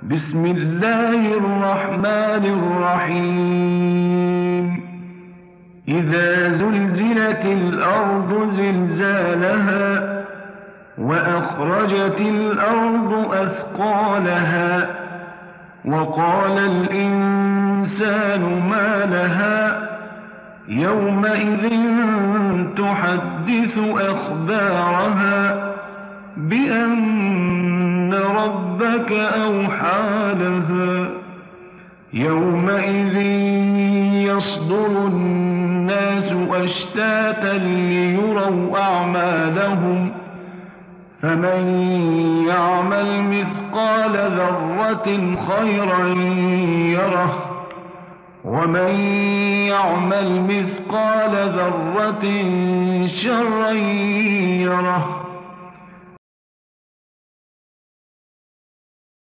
بسم الله الرحمن الرحيم إذا زلزلت الأرض زلزالها وأخرجت الأرض أثقالها وقال الإنسان ما لها يومئذ تحدث أخبارها بأن ربك أوحى لها يومئذ يصدر الناس أشتاتا ليروا أعمالهم فمن يعمل مثقال ذرة خيرا يره ومن يعمل مثقال ذرة شرا يره